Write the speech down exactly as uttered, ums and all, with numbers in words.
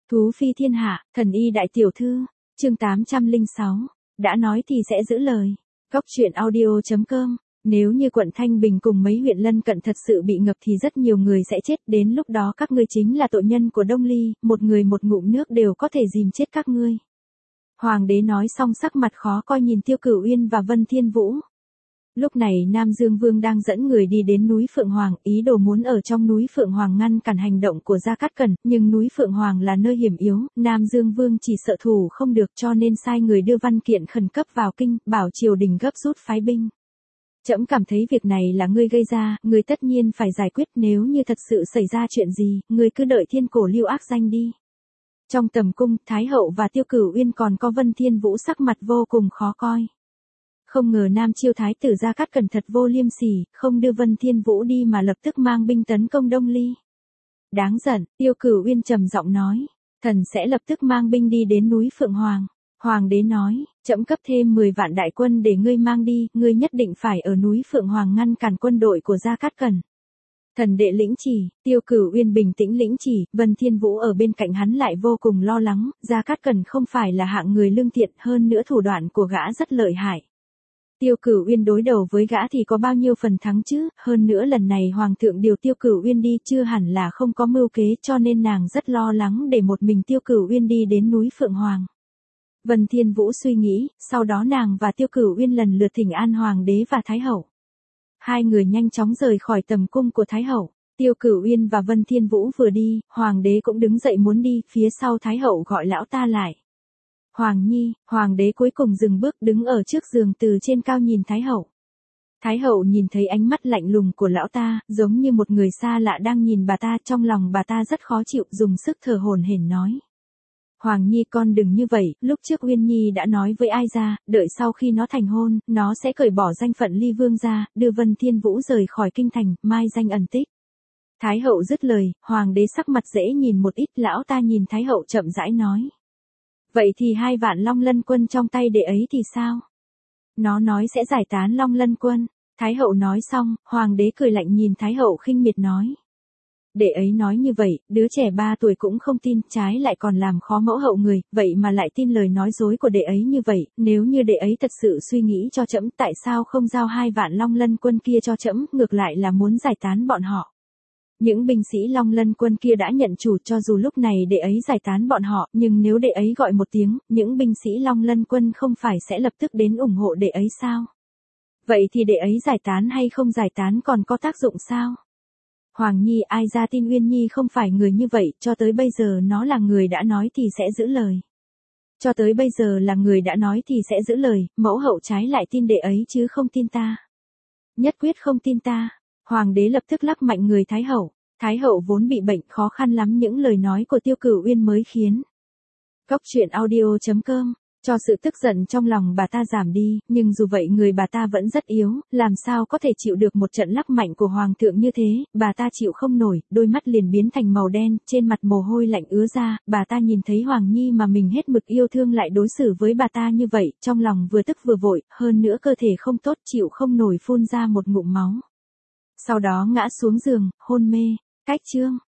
Thú phi thiên hạ, thần y đại tiểu thư, chương tám trăm lẻ sáu, đã nói thì sẽ giữ lời. Góc truyện audio.com, nếu như quận Thanh Bình cùng mấy huyện lân cận thật sự bị ngập thì rất nhiều người sẽ chết, đến lúc đó các ngươi chính là tội nhân của Đông Ly, một người một ngụm nước đều có thể dìm chết các ngươi. Hoàng đế nói xong sắc mặt khó coi nhìn Tiêu Cửu Uyên và Vân Thiên Vũ. Lúc này Nam Dương Vương đang dẫn người đi đến núi Phượng Hoàng, ý đồ muốn ở trong núi Phượng Hoàng ngăn cản hành động của Gia Cát Cẩn, nhưng núi Phượng Hoàng là nơi hiểm yếu, Nam Dương Vương chỉ sợ thủ không được cho nên sai người đưa văn kiện khẩn cấp vào kinh, bảo triều đình gấp rút phái binh. Trẫm cảm thấy việc này là ngươi gây ra, ngươi tất nhiên phải giải quyết, nếu như thật sự xảy ra chuyện gì, ngươi cứ đợi thiên cổ lưu ác danh đi. Trong tầm cung, Thái hậu và Tiêu Cửu Uyên còn có Vân Thiên Vũ sắc mặt vô cùng khó coi. Không ngờ Nam Chiêu Thái tử Gia Cát Cẩn thật vô liêm sỉ, không đưa Vân Thiên Vũ đi mà lập tức mang binh tấn công Đông Ly. Đáng giận, Tiêu Cửu Uyên trầm giọng nói, thần sẽ lập tức mang binh đi đến núi Phượng Hoàng. Hoàng đế nói, trẫm cấp thêm mười vạn đại quân để ngươi mang đi, ngươi nhất định phải ở núi Phượng Hoàng ngăn cản quân đội của Gia Cát Cẩn. Thần đệ lĩnh chỉ, Tiêu Cửu Uyên bình tĩnh lĩnh chỉ, Vân Thiên Vũ ở bên cạnh hắn lại vô cùng lo lắng, Gia Cát Cẩn không phải là hạng người lương thiện, hơn nữa thủ đoạn của gã rất lợi hại. Tiêu Cửu Uyên đối đầu với gã thì có bao nhiêu phần thắng chứ, hơn nữa lần này Hoàng thượng điều Tiêu Cửu Uyên đi chưa hẳn là không có mưu kế, cho nên nàng rất lo lắng để một mình Tiêu Cửu Uyên đi đến núi Phượng Hoàng. Vân Thiên Vũ suy nghĩ, sau đó nàng và Tiêu Cửu Uyên lần lượt thỉnh an Hoàng đế và Thái hậu. Hai người nhanh chóng rời khỏi tầm cung của Thái hậu. Tiêu Cửu Uyên và Vân Thiên Vũ vừa đi, Hoàng đế cũng đứng dậy muốn đi, phía sau Thái hậu gọi lão ta lại. Hoàng nhi, Hoàng đế cuối cùng dừng bước, đứng ở trước giường từ trên cao nhìn Thái hậu. Thái hậu nhìn thấy ánh mắt lạnh lùng của lão ta, giống như một người xa lạ đang nhìn bà ta, trong lòng bà ta rất khó chịu, dùng sức thở hổn hển nói. Hoàng nhi con đừng như vậy, lúc trước Uyên nhi đã nói với ai ra, đợi sau khi nó thành hôn, nó sẽ cởi bỏ danh phận ly vương ra, đưa Vân Thiên Vũ rời khỏi kinh thành, mai danh ẩn tích. Thái hậu dứt lời, Hoàng đế sắc mặt dễ nhìn một ít, lão ta nhìn Thái hậu chậm rãi nói. Vậy thì hai vạn Long Lân quân trong tay đệ ấy thì sao? Nó nói sẽ giải tán Long Lân quân. Thái hậu nói xong, Hoàng đế cười lạnh nhìn Thái hậu khinh miệt nói. Đệ ấy nói như vậy, đứa trẻ ba tuổi cũng không tin, trái lại còn làm khó mẫu hậu người, vậy mà lại tin lời nói dối của đệ ấy như vậy, nếu như đệ ấy thật sự suy nghĩ cho trẫm, tại sao không giao hai vạn Long Lân quân kia cho trẫm, ngược lại là muốn giải tán bọn họ. Những binh sĩ Long Lân quân kia đã nhận chủ, cho dù lúc này đệ ấy giải tán bọn họ, nhưng nếu đệ ấy gọi một tiếng, những binh sĩ Long Lân quân không phải sẽ lập tức đến ủng hộ đệ ấy sao? Vậy thì đệ ấy giải tán hay không giải tán còn có tác dụng sao? Hoàng nhi, ai ra tin Uyên nhi không phải người như vậy, cho tới bây giờ nó là người đã nói thì sẽ giữ lời. Cho tới bây giờ là người đã nói thì sẽ giữ lời, mẫu hậu trái lại tin đệ ấy chứ không tin ta. Nhất quyết không tin ta. Hoàng đế lập tức lắc mạnh người Thái hậu. Thái hậu vốn bị bệnh, khó khăn lắm những lời nói của Tiêu Cửu Uyên mới khiến. Góc truyện audio.com, cho sự tức giận trong lòng bà ta giảm đi, nhưng dù vậy người bà ta vẫn rất yếu, làm sao có thể chịu được một trận lắc mạnh của Hoàng thượng như thế, bà ta chịu không nổi, đôi mắt liền biến thành màu đen, trên mặt mồ hôi lạnh ứa ra, bà ta nhìn thấy Hoàng nhi mà mình hết mực yêu thương lại đối xử với bà ta như vậy, trong lòng vừa tức vừa vội, hơn nữa cơ thể không tốt, chịu không nổi phun ra một ngụm máu. Sau đó ngã xuống giường, hôn mê. Cách chương